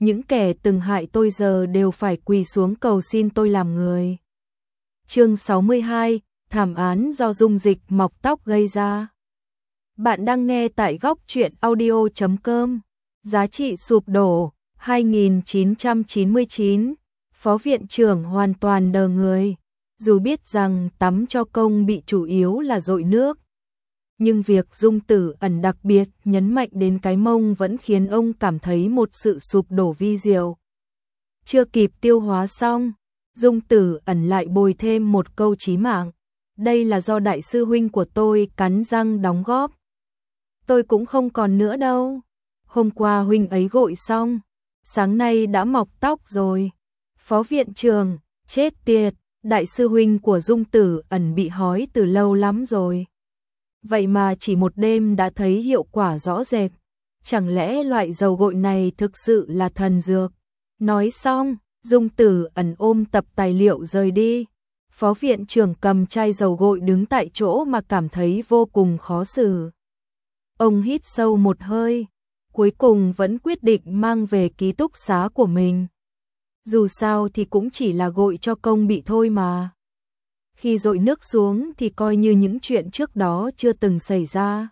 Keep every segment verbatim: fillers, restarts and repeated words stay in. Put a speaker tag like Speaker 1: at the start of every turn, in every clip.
Speaker 1: những kẻ từng hại tôi giờ đều phải quỳ xuống cầu xin tôi làm người. Chương sáu mươi hai, thảm án do dung dịch mọc tóc gây ra. Bạn đang nghe tại góc truyện audio chấm com. Giá trị sụp đổ hai nghìn chín trăm chín mươi chín. Phó viện trưởng hoàn toàn đờ người. Dù biết rằng tắm cho công bị chủ yếu là dội nước, nhưng việc Dung Tử Ẩn đặc biệt nhấn mạnh đến cái mông vẫn khiến ông cảm thấy một sự sụp đổ vi diệu. Chưa kịp tiêu hóa xong, Dung Tử Ẩn lại bồi thêm một câu chí mạng. Đây là do đại sư huynh của tôi cắn răng đóng góp. Tôi cũng không còn nữa đâu. Hôm qua huynh ấy gội xong, sáng nay đã mọc tóc rồi. Phó viện trưởng, chết tiệt, đại sư huynh của Dung Tử Ẩn bị hói từ lâu lắm rồi. Vậy mà chỉ một đêm đã thấy hiệu quả rõ rệt. Chẳng lẽ loại dầu gội này thực sự là thần dược? Nói xong, Dung Tử Ẩn ôm tập tài liệu rời đi. Phó viện trưởng cầm chai dầu gội đứng tại chỗ mà cảm thấy vô cùng khó xử. Ông hít sâu một hơi, cuối cùng vẫn quyết định mang về ký túc xá của mình. Dù sao thì cũng chỉ là gội cho công bị thôi mà. Khi dội nước xuống thì coi như những chuyện trước đó chưa từng xảy ra.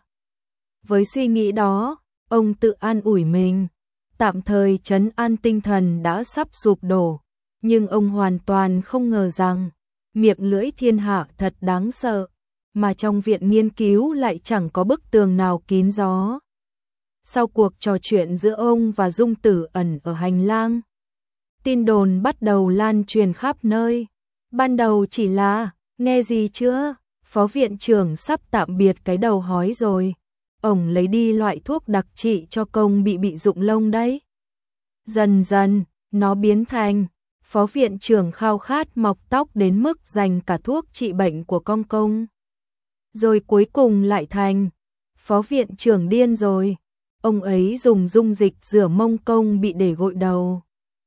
Speaker 1: Với suy nghĩ đó, ông tự an ủi mình, tạm thời trấn an tinh thần đã sắp sụp đổ. Nhưng ông hoàn toàn không ngờ rằng, miệng lưỡi thiên hạ thật đáng sợ, mà trong viện nghiên cứu lại chẳng có bức tường nào kín gió. Sau cuộc trò chuyện giữa ông và Dung Tử Ẩn ở hành lang, tin đồn bắt đầu lan truyền khắp nơi. Ban đầu chỉ là, nghe gì chưa, phó viện trưởng sắp tạm biệt cái đầu hói rồi. Ông lấy đi loại thuốc đặc trị cho công bị bị rụng lông đấy. Dần dần, nó biến thành, phó viện trưởng khao khát mọc tóc đến mức dành cả thuốc trị bệnh của con công. Rồi cuối cùng lại thành, phó viện trưởng điên rồi. Ông ấy dùng dung dịch rửa mông công bị để gội đầu.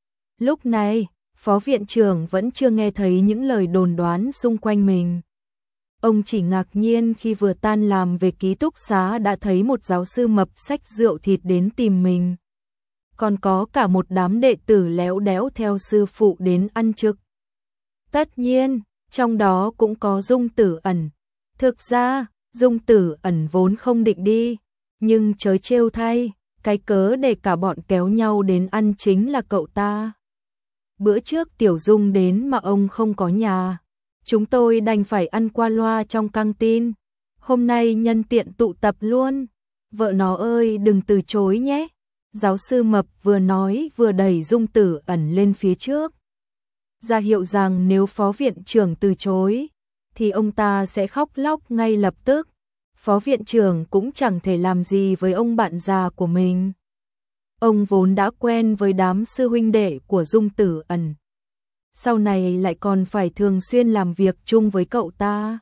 Speaker 1: Lúc này, phó viện trưởng vẫn chưa nghe thấy những lời đồn đoán xung quanh mình. Ông chỉ ngạc nhiên khi vừa tan làm về ký túc xá đã thấy một giáo sư mập xách rượu thịt đến tìm mình. Còn có cả một đám đệ tử léo đéo theo sư phụ đến ăn trực. Tất nhiên, trong đó cũng có Dung Tử Ẩn. Thực ra, Dung Tử Ẩn vốn không định đi, nhưng chớ trêu thay, cái cớ để cả bọn kéo nhau đến ăn chính là cậu ta. Bữa trước Tiểu Dung đến mà ông không có nhà, chúng tôi đành phải ăn qua loa trong căng tin. Hôm nay nhân tiện tụ tập luôn. Vợ nó ơi đừng từ chối nhé. Giáo sư mập vừa nói vừa đẩy Dung Tử Ẩn lên phía trước, ra hiệu rằng nếu phó viện trưởng từ chối, thì ông ta sẽ khóc lóc ngay lập tức. Phó viện trưởng cũng chẳng thể làm gì với ông bạn già của mình. Ông vốn đã quen với đám sư huynh đệ của Dung Tử Ẩn, sau này lại còn phải thường xuyên làm việc chung với cậu ta.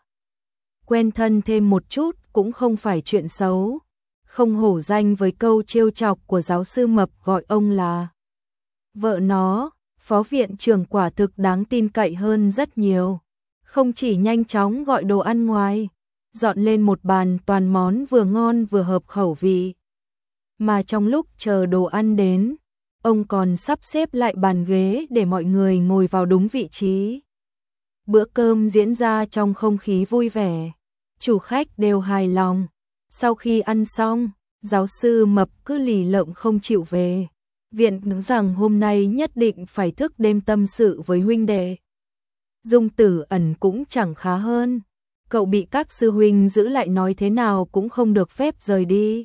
Speaker 1: Quen thân thêm một chút cũng không phải chuyện xấu. Không hổ danh với câu trêu chọc của giáo sư mập gọi ông là vợ nó. Phó viện trưởng quả thực đáng tin cậy hơn rất nhiều. Không chỉ nhanh chóng gọi đồ ăn ngoài, dọn lên một bàn toàn món vừa ngon vừa hợp khẩu vị, mà trong lúc chờ đồ ăn đến, ông còn sắp xếp lại bàn ghế để mọi người ngồi vào đúng vị trí. Bữa cơm diễn ra trong không khí vui vẻ, chủ khách đều hài lòng. Sau khi ăn xong, giáo sư mập cứ lì lợm không chịu về. Viện nói rằng hôm nay nhất định phải thức đêm tâm sự với huynh đệ. Dung Tử Ẩn cũng chẳng khá hơn. Cậu bị các sư huynh giữ lại nói thế nào cũng không được phép rời đi.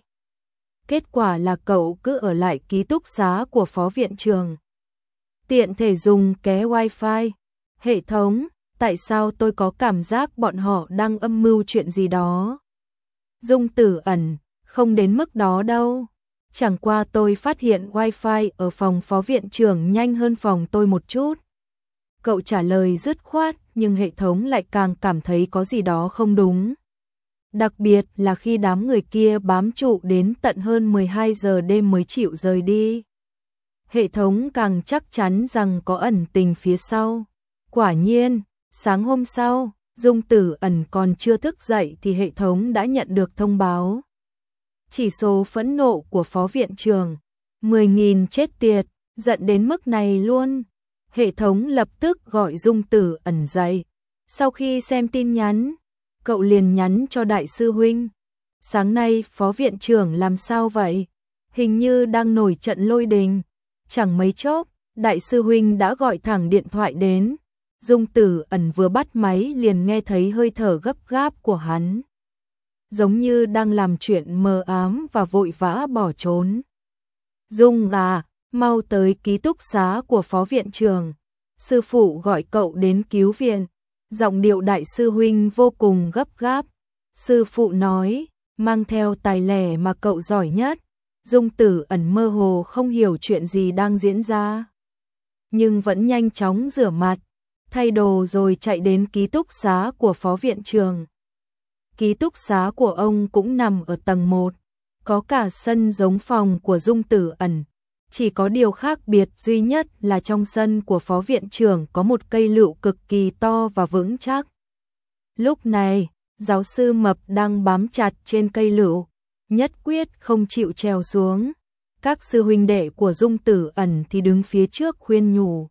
Speaker 1: Kết quả là cậu cứ ở lại ký túc xá của phó viện trưởng. Tiện thể dùng ké wifi. Hệ thống, tại sao tôi có cảm giác bọn họ đang âm mưu chuyện gì đó? Dung Tử Ẩn, không đến mức đó đâu. Chẳng qua tôi phát hiện wifi ở phòng phó viện trưởng nhanh hơn phòng tôi một chút. Cậu trả lời dứt khoát, nhưng hệ thống lại càng cảm thấy có gì đó không đúng. Đặc biệt là khi đám người kia bám trụ đến tận hơn mười hai giờ đêm mới chịu rời đi. Hệ thống càng chắc chắn rằng có ẩn tình phía sau. Quả nhiên, sáng hôm sau, Dung Tử Ẩn còn chưa thức dậy thì hệ thống đã nhận được thông báo. Chỉ số phẫn nộ của phó viện trưởng, mười nghìn chết tiệt, Giận đến mức này luôn. Hệ thống lập tức gọi Dung Tử Ẩn dậy. Sau khi xem tin nhắn, cậu liền nhắn cho đại sư huynh. Sáng nay phó viện trưởng làm sao vậy? Hình như đang nổi trận lôi đình. Chẳng mấy chốc, đại sư huynh đã gọi thẳng điện thoại đến. Dung Tử Ẩn vừa bắt máy liền nghe thấy hơi thở gấp gáp của hắn. Giống như đang làm chuyện mờ ám và vội vã bỏ trốn. Dung à, mau tới ký túc xá của phó viện trưởng. Sư phụ gọi cậu đến cứu viện. Giọng điệu đại sư huynh vô cùng gấp gáp. Sư phụ nói, mang theo tài lẻ mà cậu giỏi nhất. Dung Tử Ẩn mơ hồ không hiểu chuyện gì đang diễn ra. Nhưng vẫn nhanh chóng rửa mặt, thay đồ rồi chạy đến ký túc xá của phó viện trưởng. Ký túc xá của ông cũng nằm ở tầng một, có cả sân giống phòng của Dung Tử Ẩn. Chỉ có điều khác biệt duy nhất là trong sân của phó viện trưởng có một cây lựu cực kỳ to và vững chắc. Lúc này, giáo sư Mập đang bám chặt trên cây lựu, nhất quyết không chịu trèo xuống. Các sư huynh đệ của Dung Tử Ẩn thì đứng phía trước khuyên nhủ.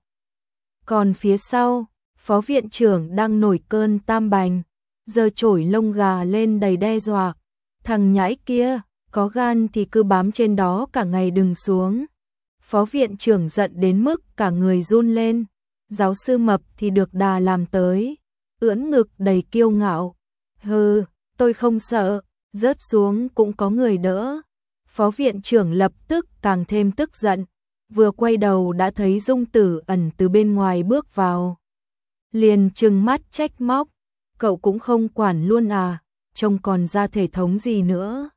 Speaker 1: Còn phía sau, phó viện trưởng đang nổi cơn tam bành, giơ chổi lông gà lên đầy đe dọa. Thằng nhãi kia, có gan thì cứ bám trên đó cả ngày đừng xuống. Phó viện trưởng giận đến mức cả người run lên. Giáo sư Mập thì được đà làm tới, ưỡn ngực đầy kiêu ngạo. Hừ, tôi không sợ, rớt xuống cũng có người đỡ. Phó viện trưởng lập tức càng thêm tức giận, vừa quay đầu đã thấy Dung Tử Ẩn từ bên ngoài bước vào. Liền trừng mắt trách móc, cậu cũng không quản luôn à, trông còn ra thể thống gì nữa.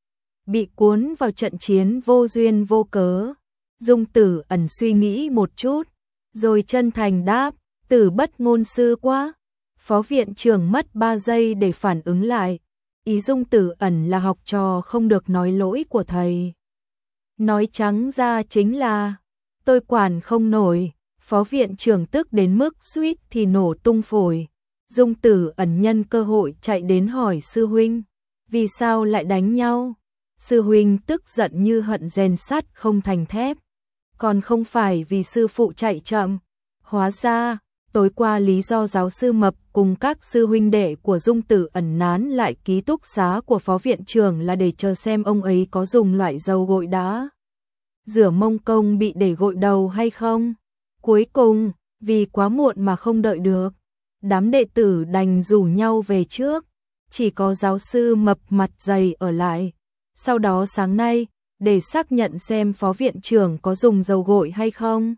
Speaker 1: Bị cuốn vào trận chiến vô duyên vô cớ. Dung Tử Ẩn suy nghĩ một chút, rồi chân thành đáp, Tử bất ngôn sư quá. Phó viện trưởng mất ba giây để phản ứng lại. Ý Dung Tử Ẩn là học trò không được nói lỗi của thầy. Nói trắng ra chính là, tôi quản không nổi. Phó viện trưởng tức đến mức suýt thì nổ tung phổi. Dung Tử Ẩn nhân cơ hội chạy đến hỏi sư huynh, vì sao lại đánh nhau? Sư huynh tức giận như hận rèn sắt không thành thép. Còn không phải vì sư phụ chạy chậm. Hóa ra, tối qua lý do giáo sư Mập cùng các sư huynh đệ của Dung Tử Ẩn nán lại ký túc xá của phó viện trưởng là để chờ xem ông ấy có dùng loại dầu gội đá rửa mông công bị để gội đầu hay không. Cuối cùng, vì quá muộn mà không đợi được, đám đệ tử đành rủ nhau về trước. Chỉ có giáo sư Mập mặt dày ở lại. Sau đó sáng nay, để xác nhận xem phó viện trưởng có dùng dầu gội hay không.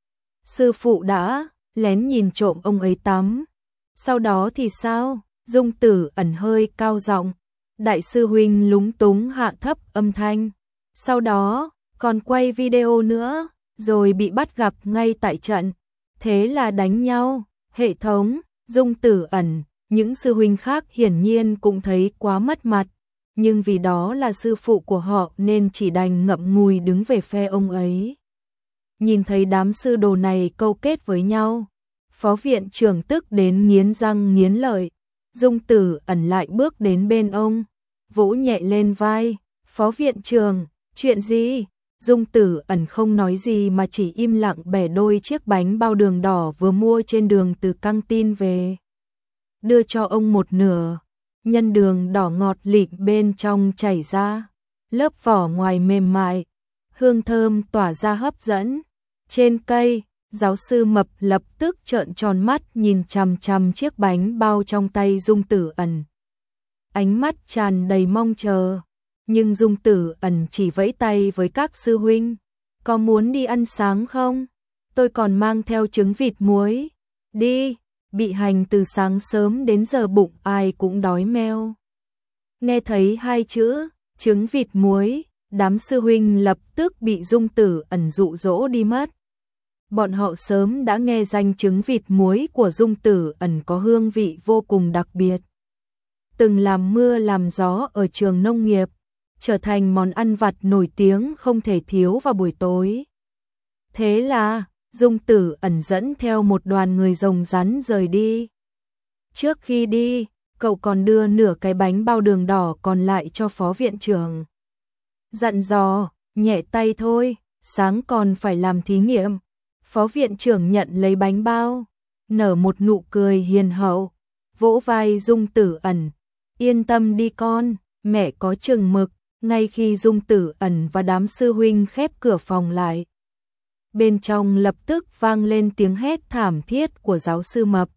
Speaker 1: Sư phụ đã lén nhìn trộm ông ấy tắm. Sau đó thì sao? Dung Tử Ẩn hơi cao giọng. Đại sư huynh lúng túng hạ thấp âm thanh. Sau đó, còn quay video nữa, rồi bị bắt gặp ngay tại trận. Thế là đánh nhau. Hệ thống, Dung Tử Ẩn, những sư huynh khác hiển nhiên cũng thấy quá mất mặt. Nhưng vì đó là sư phụ của họ nên chỉ đành ngậm ngùi đứng về phe ông ấy. Nhìn thấy đám sư đồ này câu kết với nhau, phó viện trưởng tức đến nghiến răng nghiến lợi. Dung Tử Ẩn lại bước đến bên ông, vỗ nhẹ lên vai. Phó viện trưởng, chuyện gì? Dung Tử Ẩn không nói gì mà chỉ im lặng bẻ đôi chiếc bánh bao đường đỏ vừa mua trên đường từ căng tin về. Đưa cho ông một nửa. Nhân đường đỏ ngọt lịm bên trong chảy ra, lớp vỏ ngoài mềm mại, hương thơm tỏa ra hấp dẫn. Trên cây, giáo sư Mập lập tức trợn tròn mắt nhìn chằm chằm chiếc bánh bao trong tay Dung Tử Ẩn. Ánh mắt tràn đầy mong chờ, nhưng Dung Tử Ẩn chỉ vẫy tay với các sư huynh. Có muốn đi ăn sáng không? Tôi còn mang theo trứng vịt muối. Đi! Bị hành từ sáng sớm đến giờ bụng ai cũng đói meo. Nghe thấy hai chữ, trứng vịt muối, đám sư huynh lập tức bị Dung Tử Ẩn dụ dỗ đi mất. Bọn họ sớm đã nghe danh trứng vịt muối của Dung Tử Ẩn có hương vị vô cùng đặc biệt. Từng làm mưa làm gió ở trường nông nghiệp, trở thành món ăn vặt nổi tiếng không thể thiếu vào buổi tối. Thế là Dung Tử Ẩn dẫn theo một đoàn người rồng rắn rời đi. Trước khi đi, cậu còn đưa nửa cái bánh bao đường đỏ còn lại cho phó viện trưởng. Dặn dò, nhẹ tay thôi, sáng còn phải làm thí nghiệm. Phó viện trưởng nhận lấy bánh bao, nở một nụ cười hiền hậu, vỗ vai Dung Tử Ẩn, yên tâm đi con, mẹ có chừng mực. Ngay khi Dung Tử Ẩn và đám sư huynh khép cửa phòng lại, bên trong lập tức vang lên tiếng hét thảm thiết của giáo sư Mập.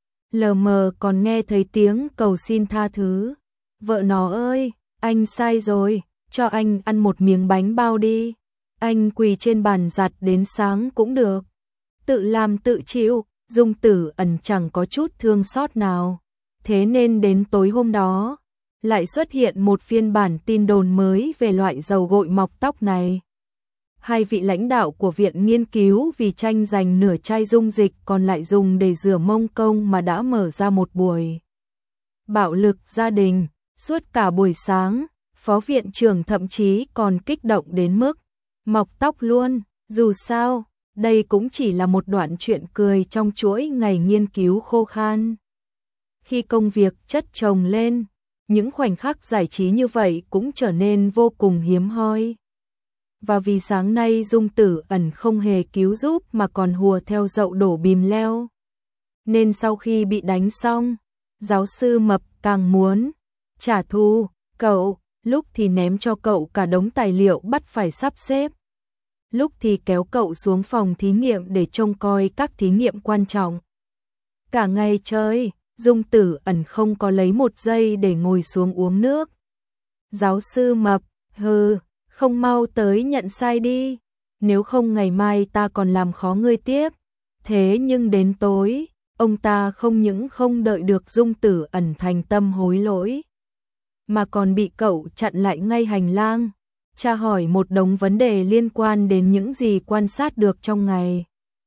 Speaker 1: Lờ mờ còn nghe thấy tiếng cầu xin tha thứ. Vợ nó ơi, anh sai rồi, cho anh ăn một miếng bánh bao đi. Anh quỳ trên bàn giặt đến sáng cũng được. Tự làm tự chịu, Dung Tử Ẩn chẳng có chút thương xót nào. Thế nên đến tối hôm đó, lại xuất hiện một phiên bản tin đồn mới về loại dầu gội mọc tóc này. Hai vị lãnh đạo của viện nghiên cứu vì tranh giành nửa chai dung dịch còn lại dùng để rửa mông công mà đã mở ra một buổi bạo lực gia đình. Suốt cả buổi sáng, phó viện trưởng thậm chí còn kích động đến mức mọc tóc luôn. Dù sao, đây cũng chỉ là một đoạn chuyện cười trong chuỗi ngày nghiên cứu khô khan. Khi công việc chất chồng lên, những khoảnh khắc giải trí như vậy cũng trở nên vô cùng hiếm hoi. Và vì sáng nay Dung Tử Ẩn không hề cứu giúp mà còn hùa theo dậu đổ bìm leo, nên sau khi bị đánh xong, giáo sư Mập càng muốn trả thù cậu, lúc thì ném cho cậu cả đống tài liệu bắt phải sắp xếp, lúc thì kéo cậu xuống phòng thí nghiệm để trông coi các thí nghiệm quan trọng. Cả ngày chơi, Dung Tử Ẩn không có lấy một giây để ngồi xuống uống nước. Giáo sư Mập, hừ, không mau tới nhận sai đi, nếu không ngày mai ta còn làm khó ngươi tiếp. Thế nhưng đến tối, ông ta không những không đợi được Dung Tử Ẩn thành tâm hối lỗi, mà còn bị cậu chặn lại ngay hành lang, tra hỏi một đống vấn đề liên quan đến những gì quan sát được trong ngày.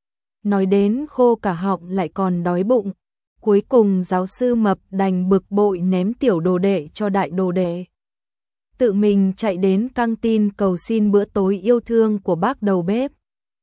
Speaker 1: Nói đến khô cả họng lại còn đói bụng. Cuối cùng giáo sư Mập đành bực bội ném tiểu đồ đệ cho đại đồ đệ. Tự mình chạy đến căng tin cầu xin bữa tối yêu thương của bác đầu bếp.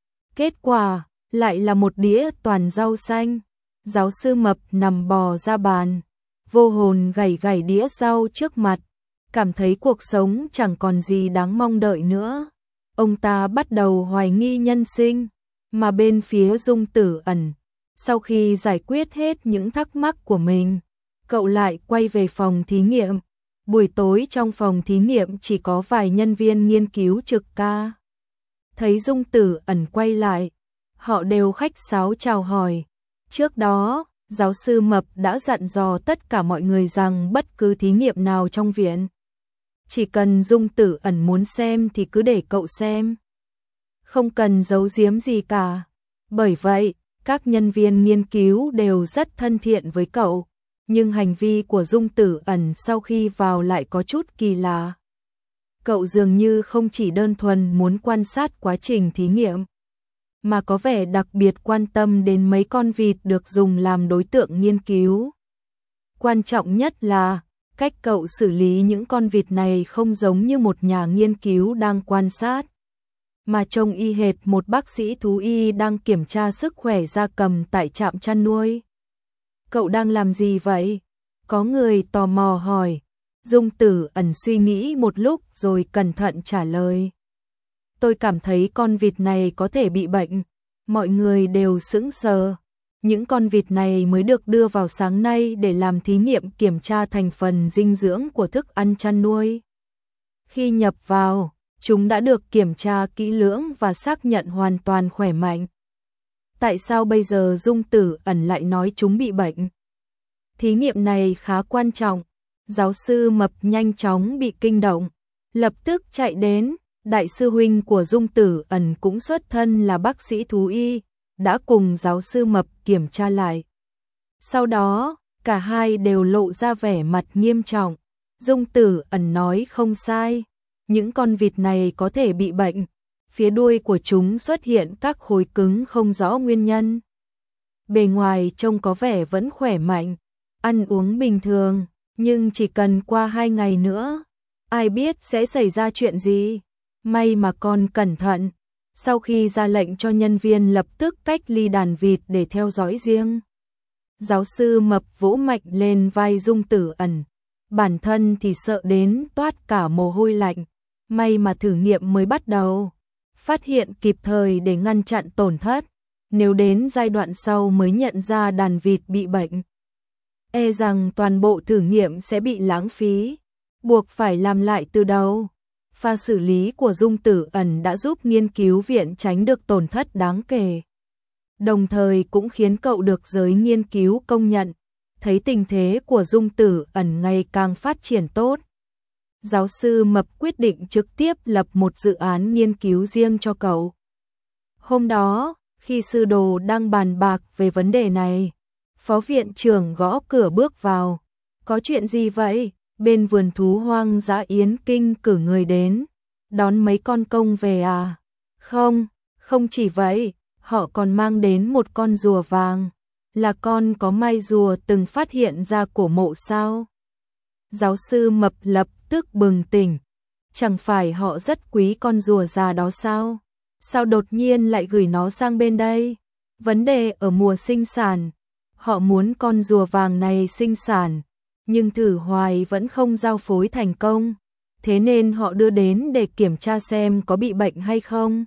Speaker 1: Kết quả, lại là một đĩa toàn rau xanh. Giáo sư Mập nằm bò ra bàn, vô hồn gảy gảy đĩa rau trước mặt, cảm thấy cuộc sống chẳng còn gì đáng mong đợi nữa. Ông ta bắt đầu hoài nghi nhân sinh, mà bên phía Dung Tử Ẩn, sau khi giải quyết hết những thắc mắc của mình, cậu lại quay về phòng thí nghiệm. Buổi tối trong phòng thí nghiệm chỉ có vài nhân viên nghiên cứu trực ca. Thấy Dung Tử Ẩn quay lại, họ đều khách sáo chào hỏi. Trước đó, giáo sư Mập đã dặn dò tất cả mọi người rằng bất cứ thí nghiệm nào trong viện, chỉ cần Dung Tử Ẩn muốn xem thì cứ để cậu xem, không cần giấu giếm gì cả. Bởi vậy, các nhân viên nghiên cứu đều rất thân thiện với cậu, nhưng hành vi của Dung Tử Ẩn sau khi vào lại có chút kỳ lạ. Cậu dường như không chỉ đơn thuần muốn quan sát quá trình thí nghiệm, mà có vẻ đặc biệt quan tâm đến mấy con vịt được dùng làm đối tượng nghiên cứu. Quan trọng nhất là, cách cậu xử lý những con vịt này không giống như một nhà nghiên cứu đang quan sát, mà trông y hệt một bác sĩ thú y đang kiểm tra sức khỏe gia cầm tại trạm chăn nuôi. Cậu đang làm gì vậy? Có người tò mò hỏi. Dung Tử Ẩn suy nghĩ một lúc rồi cẩn thận trả lời. Tôi cảm thấy con vịt này có thể bị bệnh. Mọi người đều sững sờ. Những con vịt này mới được đưa vào sáng nay để làm thí nghiệm kiểm tra thành phần dinh dưỡng của thức ăn chăn nuôi. Khi nhập vào, chúng đã được kiểm tra kỹ lưỡng và xác nhận hoàn toàn khỏe mạnh. Tại sao bây giờ Dung Tử Ẩn lại nói chúng bị bệnh? Thí nghiệm này khá quan trọng. Giáo sư Mập nhanh chóng bị kinh động, lập tức chạy đến. Đại sư huynh của Dung Tử Ẩn cũng xuất thân là bác sĩ thú y, đã cùng giáo sư Mập kiểm tra lại. Sau đó, cả hai đều lộ ra vẻ mặt nghiêm trọng. Dung Tử Ẩn nói không sai, những con vịt này có thể bị bệnh. Phía đuôi của chúng xuất hiện các khối cứng không rõ nguyên nhân. Bề ngoài trông có vẻ vẫn khỏe mạnh, ăn uống bình thường, nhưng chỉ cần qua hai ngày nữa, ai biết sẽ xảy ra chuyện gì. May mà con cẩn thận. Sau khi ra lệnh cho nhân viên lập tức cách ly đàn vịt để theo dõi riêng, giáo sư Mập vỗ mạnh lên vai Dung Tử Ẩn. Bản thân thì sợ đến toát cả mồ hôi lạnh. May mà thử nghiệm mới bắt đầu. phát hiện kịp thời để ngăn chặn tổn thất. Nếu đến giai đoạn sau mới nhận ra đàn vịt bị bệnh, e rằng toàn bộ thử nghiệm sẽ bị lãng phí, buộc phải làm lại từ đầu. Pha xử lý của Dung Tử Ẩn đã giúp nghiên cứu viện tránh được tổn thất đáng kể, đồng thời cũng khiến cậu được giới nghiên cứu công nhận. Thấy tình thế của Dung Tử Ẩn ngày càng phát triển tốt, giáo sư Mập quyết định trực tiếp lập một dự án nghiên cứu riêng cho cậu. Hôm đó, khi sư đồ đang bàn bạc về vấn đề này, phó viện trưởng gõ cửa bước vào. Có chuyện gì vậy? Bên vườn thú hoang dã Yến Kinh cử người đến, đón mấy con công về à? Không, không chỉ vậy, họ còn mang đến một con rùa vàng. Là con có mai rùa từng phát hiện ra cổ mộ sao? Giáo sư Mập lập tức bừng tỉnh. Chẳng phải họ rất quý con rùa già đó sao? Sao đột nhiên lại gửi nó sang bên đây? Vấn đề ở mùa sinh sản. Họ muốn con rùa vàng này sinh sản, nhưng thử hoài vẫn không giao phối thành công. Thế nên họ đưa đến để kiểm tra xem có bị bệnh hay không.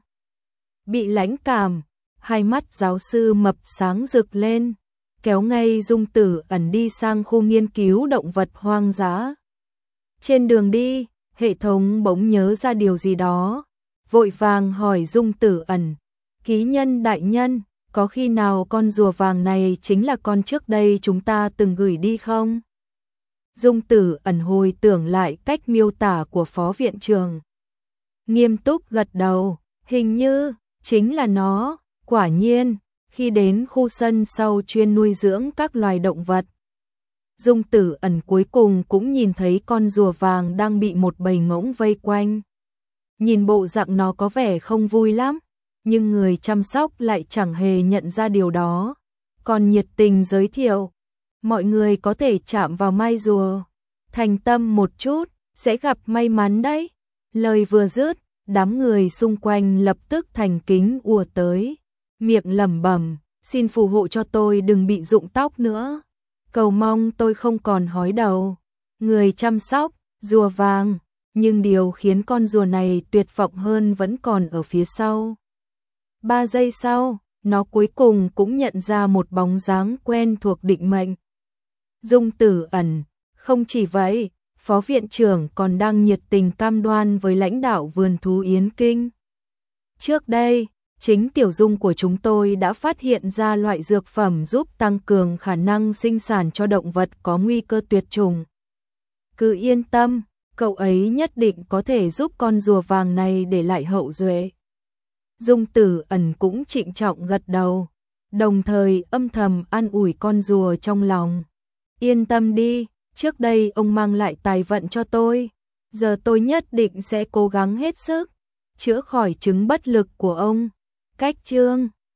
Speaker 1: Bị lãnh cảm, hai mắt giáo sư Mập sáng rực lên, kéo ngay Dung Tử Ẩn đi sang khu nghiên cứu động vật hoang dã. Trên đường đi, hệ thống bỗng nhớ ra điều gì đó, vội vàng hỏi Dung Tử Ẩn, ký nhân đại nhân, có khi nào con rùa vàng này chính là con trước đây chúng ta từng gửi đi không? Dung Tử Ẩn hồi tưởng lại cách miêu tả của phó viện trưởng, nghiêm túc gật đầu, hình như chính là nó. Quả nhiên, khi đến khu sân sau chuyên nuôi dưỡng các loài động vật, Dung Tử Ẩn cuối cùng cũng nhìn thấy con rùa vàng đang bị một bầy ngỗng vây quanh. Nhìn bộ dạng nó có vẻ không vui lắm, nhưng người chăm sóc lại chẳng hề nhận ra điều đó, còn nhiệt tình giới thiệu, mọi người có thể chạm vào mai rùa, thành tâm một chút, sẽ gặp may mắn đấy. Lời vừa dứt, đám người xung quanh lập tức thành kính ùa tới, miệng lẩm bẩm, xin phù hộ cho tôi đừng bị rụng tóc nữa, cầu mong tôi không còn hói đầu. Người chăm sóc, rùa vàng, nhưng điều khiến con rùa này tuyệt vọng hơn vẫn còn ở phía sau. Ba giây sau, nó cuối cùng cũng nhận ra một bóng dáng quen thuộc định mệnh. Dung Tử Ẩn, không chỉ vậy, phó viện trưởng còn đang nhiệt tình cam đoan với lãnh đạo vườn thú Yến Kinh. Trước đây, chính Tiểu Dung của chúng tôi đã phát hiện ra loại dược phẩm giúp tăng cường khả năng sinh sản cho động vật có nguy cơ tuyệt chủng. Cứ yên tâm, cậu ấy nhất định có thể giúp con rùa vàng này để lại hậu duệ. Dung Tử Ẩn cũng trịnh trọng gật đầu, đồng thời âm thầm an ủi con rùa trong lòng. Yên tâm đi, trước đây ông mang lại tài vận cho tôi, giờ tôi nhất định sẽ cố gắng hết sức chữa khỏi chứng bất lực của ông. Cách chương